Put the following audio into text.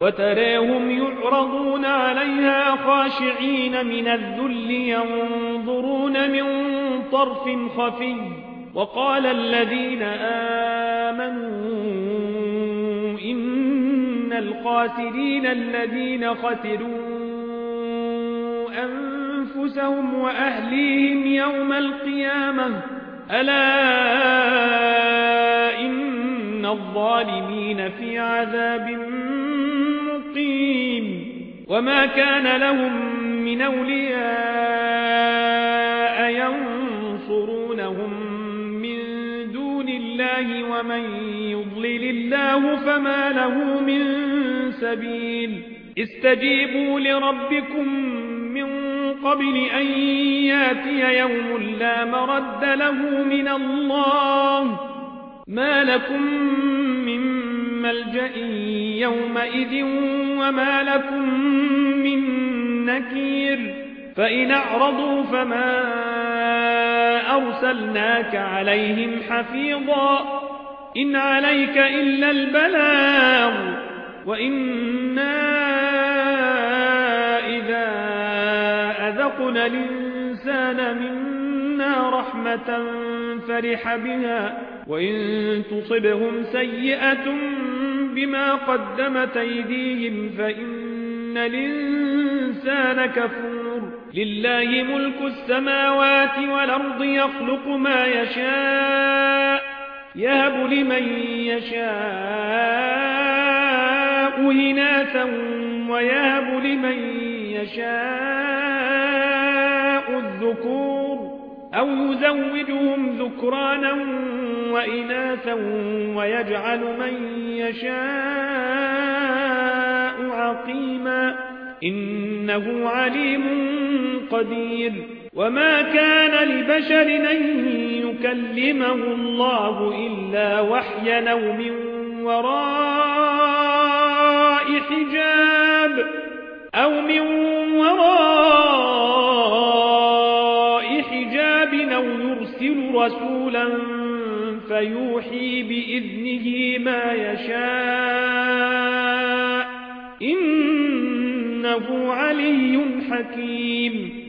وتراهم يعرضون عليها خاشعين من الذل ينظرون من طرف خفي وقال الذين آمنوا إن الخاسرين الذين خسروا أنفسهم وأهليهم يوم القيامة ألا إن الظالمين في عذاب مقيم وما كان لهم من أولياء ينصرونهم من دون الله ومن يضلل الله فما له من سبيل استجيبوا لربكم من قبل أن ياتي يوم لا مرد له من الله ما لكم من ملجأ يومئذ وما لكم من نكير فإن أعرضوا فما أرسلناك عليهم حفيظا إن عليك إلا البلاغ وإنا إذا أذقنا الإنسان منا رحمة فرح بها وإن تصبهم سيئة بما قدمت أيديهم فإن الإنسان كفور لله ملك السماوات والأرض يخلق ما يشاء يهب لمن يشاء إناثا ويهب لمن يشاء الذكور أو يزوجهم ذكرانا وإناثا ويجعل من يشاء عقيما إنه عليم قدير وما كان لبشر أن يكلمه الله إلا وحيا أو من وراء حجاب أو يرسل رسولا فيوحي بإذنه ما يشاء إنه علي حكيم